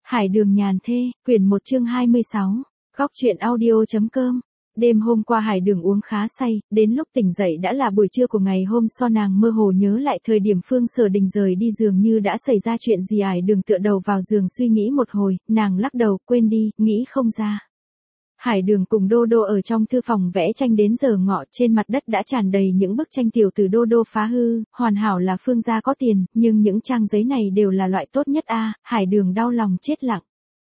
Hải đường nhàn thê, quyển 1 chương 26, góc truyện audio.com. Đêm hôm qua Hải đường uống khá say, đến lúc tỉnh dậy đã là buổi trưa của ngày hôm sau. Nàng mơ hồ nhớ lại thời điểm Phương Sở Đình rời đi, dường như đã xảy ra chuyện gì. Hải đường tựa đầu vào giường suy nghĩ một hồi, nàng lắc đầu, quên đi, nghĩ không ra. Hải đường cùng Đô Đô ở trong thư phòng vẽ tranh đến giờ ngọ, trên mặt đất đã tràn đầy những bức tranh tiểu từ Đô Đô phá hư, hoàn hảo là Phương gia có tiền, nhưng những trang giấy này đều là loại tốt nhất a. Hải đường đau lòng chết lặng.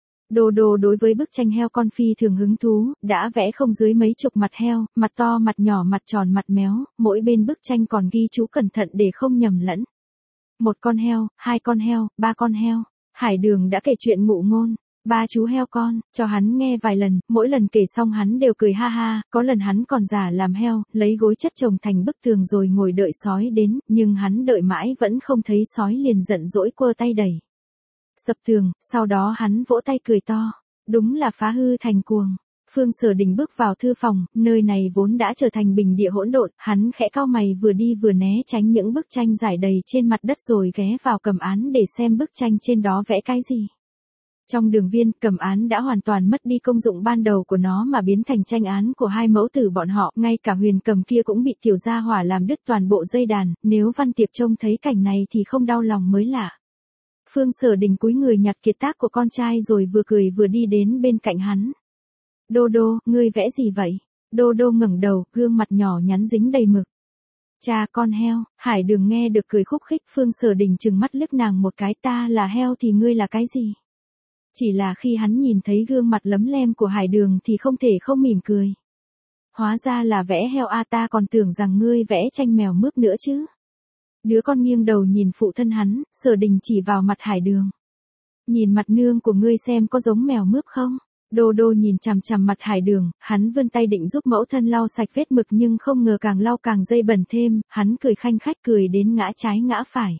Đô Đô đối với bức tranh heo con phi thường hứng thú, đã vẽ không dưới mấy chục mặt heo, mặt to, mặt nhỏ, mặt tròn, mặt méo, mỗi bên bức tranh còn ghi chú cẩn thận để không nhầm lẫn. Một con heo, hai con heo, ba con heo. Hải đường đã kể chuyện ngụ ngôn. Ba chú heo con, cho hắn nghe vài lần, mỗi lần kể xong hắn đều cười ha ha, có lần hắn còn giả làm heo, lấy gối chất chồng thành bức tường rồi ngồi đợi sói đến, nhưng hắn đợi mãi vẫn không thấy sói, liền giận dỗi quơ tay đẩy sập tường, sau đó hắn vỗ tay cười to, đúng là phá hư thành cuồng. Phương Sở Đình bước vào thư phòng, nơi này vốn đã trở thành bình địa hỗn độn, hắn khẽ cau mày vừa đi vừa né tránh những bức tranh rải đầy trên mặt đất rồi ghé vào cầm án để xem bức tranh trên đó vẽ cái gì. Trong đường viên, cầm án đã hoàn toàn mất đi công dụng ban đầu của nó mà biến thành tranh án của hai mẫu tử bọn họ, ngay cả huyền cầm kia cũng bị tiểu gia hỏa làm đứt toàn bộ dây đàn, nếu Văn Tiệp trông thấy cảnh này thì không đau lòng mới lạ. Phương Sở Đình cúi người nhặt kiệt tác của con trai rồi vừa cười vừa đi đến bên cạnh hắn. Đô Đô, ngươi vẽ gì vậy? Đô Đô ngẩng đầu, gương mặt nhỏ nhắn dính đầy mực. Cha, con heo. Hải đường nghe được cười khúc khích. Phương Sở Đình trừng mắt liếc nàng một cái, ta là heo thì ngươi là cái gì? Chỉ là khi hắn nhìn thấy gương mặt lấm lem của Hải đường thì không thể không mỉm cười. Hóa ra là vẽ heo a, ta còn tưởng rằng ngươi vẽ tranh mèo mướp nữa chứ. Đứa con nghiêng đầu nhìn phụ thân hắn, Sở Đình chỉ vào mặt Hải đường. Nhìn mặt nương của ngươi xem có giống mèo mướp không? Đô Đô nhìn chằm chằm mặt Hải đường, hắn vươn tay định giúp mẫu thân lau sạch vết mực nhưng không ngờ càng lau càng dây bẩn thêm, hắn cười khanh khách cười đến ngã trái ngã phải.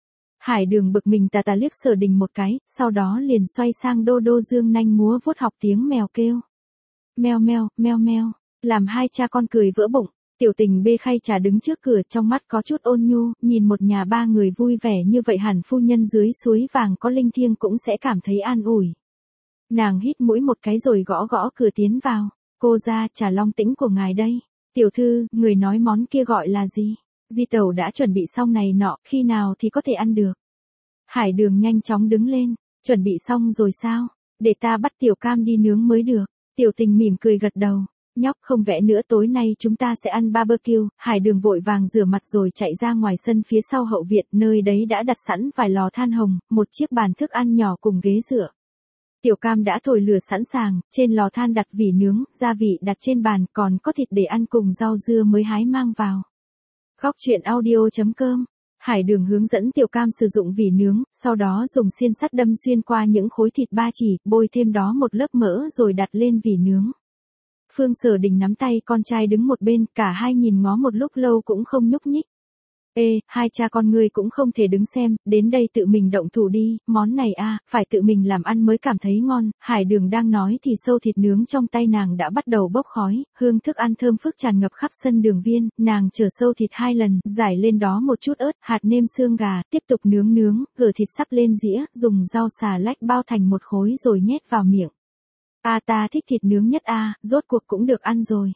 Hải đường bực mình tà tà liếc Sở Đình một cái, sau đó liền xoay sang Đô Đô dương nanh múa vuốt học tiếng mèo kêu. Meo meo, meo meo, làm hai cha con cười vỡ bụng. Tiểu Tình bê khay trà đứng trước cửa, trong mắt có chút ôn nhu, nhìn một nhà ba người vui vẻ như vậy hẳn phu nhân dưới suối vàng có linh thiêng cũng sẽ cảm thấy an ủi. Nàng hít mũi một cái rồi gõ gõ cửa tiến vào. Cô ra, trà long tĩnh của ngài đây. Tiểu thư, người nói món kia gọi là gì? Di tẩu đã chuẩn bị xong này nọ, khi nào thì có thể ăn được? Hải đường nhanh chóng đứng lên. Chuẩn bị xong rồi sao? Để ta bắt Tiểu Cam đi nướng mới được. Tiểu Tình mỉm cười gật đầu. Nhóc không vẽ nữa, tối nay chúng ta sẽ ăn barbecue. Hải đường vội vàng rửa mặt rồi chạy ra ngoài sân phía sau hậu viện, nơi đấy đã đặt sẵn vài lò than hồng, một chiếc bàn thức ăn nhỏ cùng ghế dựa. Tiểu Cam đã thổi lửa sẵn sàng, trên lò than đặt vỉ nướng, gia vị đặt trên bàn, còn có thịt để ăn cùng rau dưa mới hái mang vào. Góc truyện audio.com. Hải đường hướng dẫn Tiểu Cam sử dụng vỉ nướng, sau đó dùng xiên sắt đâm xuyên qua những khối thịt ba chỉ, bôi thêm đó một lớp mỡ rồi đặt lên vỉ nướng. Phương Sở Đình nắm tay con trai đứng một bên, cả hai nhìn ngó một lúc lâu cũng không nhúc nhích. Ê, hai cha con ngươi cũng không thể đứng xem, đến đây tự mình động thủ đi, món này a, phải tự mình làm ăn mới cảm thấy ngon. Hải đường đang nói thì sâu thịt nướng trong tay nàng đã bắt đầu bốc khói, hương thức ăn thơm phức tràn ngập khắp sân đường viên, nàng chở sâu thịt hai lần, rải lên đó một chút ớt, hạt nêm xương gà, tiếp tục nướng, gỡ thịt sắp lên dĩa, dùng rau xà lách bao thành một khối rồi nhét vào miệng. A, ta thích thịt nướng nhất a, rốt cuộc cũng được ăn rồi.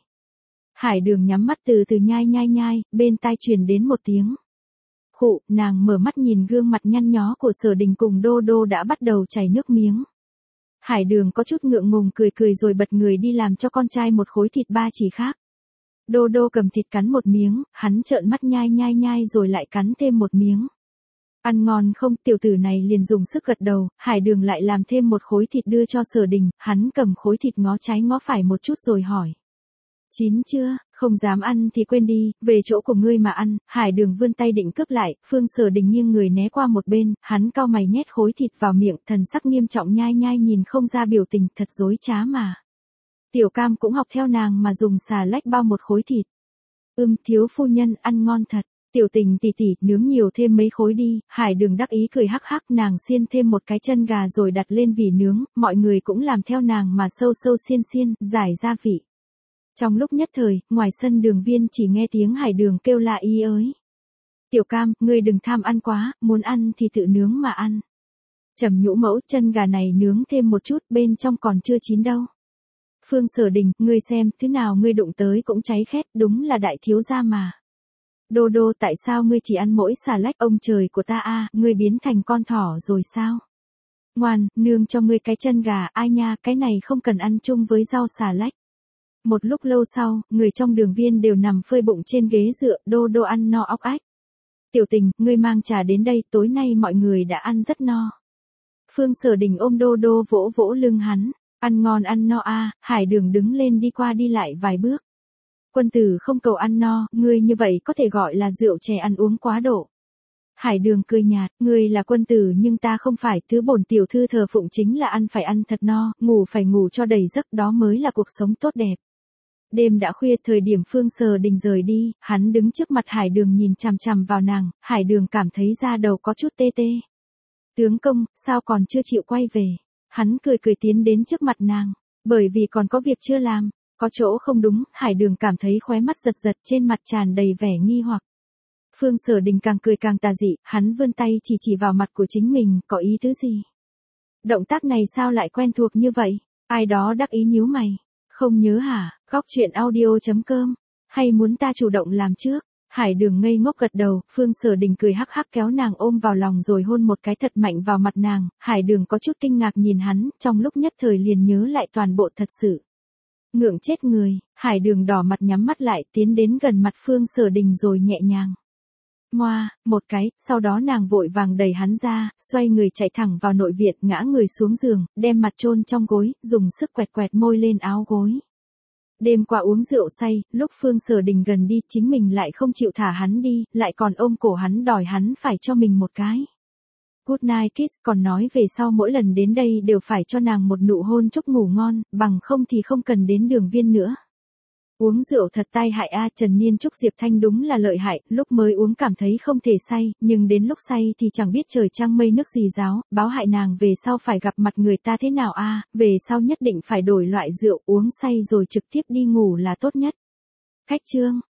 Hải đường nhắm mắt từ từ nhai, bên tai truyền đến một tiếng khụ, nàng mở mắt nhìn gương mặt nhăn nhó của Sở Đình cùng Đô Đô đã bắt đầu chảy nước miếng. Hải đường có chút ngượng ngùng cười rồi bật người đi làm cho con trai một khối thịt ba chỉ khác. Đô Đô cầm thịt cắn một miếng, hắn trợn mắt nhai rồi lại cắn thêm một miếng. Ăn ngon không? Tiểu tử này liền dùng sức gật đầu. Hải đường lại làm thêm một khối thịt đưa cho Sở Đình, hắn cầm khối thịt ngó trái ngó phải một chút rồi hỏi. Chín chưa? Không dám ăn thì quên đi, về chỗ của ngươi mà ăn. Hải đường vươn tay định cướp lại, Phương Sở Đình nghiêng người né qua một bên, hắn cau mày nhét khối thịt vào miệng, thần sắc nghiêm trọng nhai nhìn không ra biểu tình, thật dối trá mà. Tiểu Cam cũng học theo nàng mà dùng xà lách bao một khối thịt. Thiếu phu nhân ăn ngon thật. Tiểu Tình tỉ nướng nhiều thêm mấy khối đi. Hải đường đắc ý cười hắc hắc, nàng xiên thêm một cái chân gà rồi đặt lên vỉ nướng, mọi người cũng làm theo nàng mà sâu xiên, giải gia vị. Trong lúc nhất thời, ngoài sân đường viên chỉ nghe tiếng Hải đường kêu la y ới. Tiểu Cam, ngươi đừng tham ăn quá, muốn ăn thì tự nướng mà ăn. Trầm Nhũ mẫu, chân gà này nướng thêm một chút, bên trong còn chưa chín đâu. Phương Sở Đình, ngươi xem, thứ nào ngươi đụng tới cũng cháy khét, đúng là đại thiếu gia mà. Đô đô, tại sao ngươi chỉ ăn mỗi xà lách, ông trời của ta a, ngươi biến thành con thỏ rồi sao? Ngoan, nương cho ngươi cái chân gà, ai nha, cái này không cần ăn chung với rau xà lách. Một lúc lâu sau, người trong đường viên đều nằm phơi bụng trên ghế dựa, đô đô ăn no óc ách. Tiểu Tình, ngươi mang trà đến đây, tối nay mọi người đã ăn rất no. Phương Sở Đình ôm đô đô vỗ vỗ lưng hắn, ăn ngon ăn no a. Hải Đường đứng lên đi qua đi lại vài bước. Quân tử không cầu ăn no, ngươi như vậy có thể gọi là rượu chè ăn uống quá độ. Hải Đường cười nhạt, ngươi là quân tử nhưng ta không phải, thứ bổn tiểu thư thờ phụng chính là ăn phải ăn thật no, ngủ phải ngủ cho đầy giấc, đó mới là cuộc sống tốt đẹp. Đêm đã khuya, thời điểm Phương Sở Đình rời đi, hắn đứng trước mặt Hải Đường nhìn chằm chằm vào nàng, Hải Đường cảm thấy da đầu có chút tê tê. Tướng công, sao còn chưa chịu quay về? Hắn cười cười tiến đến trước mặt nàng, bởi vì còn có việc chưa làm, có chỗ không đúng, Hải Đường cảm thấy khóe mắt giật giật, trên mặt tràn đầy vẻ nghi hoặc. Phương Sở Đình càng cười càng tà dị, hắn vươn tay chỉ vào mặt của chính mình, có ý tứ gì? Động tác này sao lại quen thuộc như vậy? Ai đó đắc ý nhíu mày. Không nhớ hả? Góc chuyện audio.com. Hay muốn ta chủ động làm trước? Hải Đường ngây ngốc gật đầu, Phương Sở Đình cười hắc hắc kéo nàng ôm vào lòng rồi hôn một cái thật mạnh vào mặt nàng, Hải Đường có chút kinh ngạc nhìn hắn, trong lúc nhất thời liền nhớ lại toàn bộ thật sự. Ngượng chết người, Hải Đường đỏ mặt nhắm mắt lại tiến đến gần mặt Phương Sở Đình rồi nhẹ nhàng. Ngoa, một cái, sau đó nàng vội vàng đẩy hắn ra, xoay người chạy thẳng vào nội viện, ngã người xuống giường, đem mặt chôn trong gối, dùng sức quẹt quẹt môi lên áo gối. Đêm qua uống rượu say, lúc Phương Sở Đình gần đi, chính mình lại không chịu thả hắn đi, lại còn ôm cổ hắn đòi hắn phải cho mình một cái good night kiss, còn nói về sau mỗi lần đến đây đều phải cho nàng một nụ hôn chúc ngủ ngon, bằng không thì không cần đến đường viên nữa. Uống rượu thật tai hại a. Trần Niên Trúc Diệp Thanh đúng là lợi hại, lúc mới uống cảm thấy không thể say, nhưng đến lúc say thì chẳng biết trời trăng mây nước gì ráo, báo hại nàng về sau phải gặp mặt người ta thế nào a, về sau nhất định phải đổi loại rượu, uống say rồi trực tiếp đi ngủ là tốt nhất. Khách chương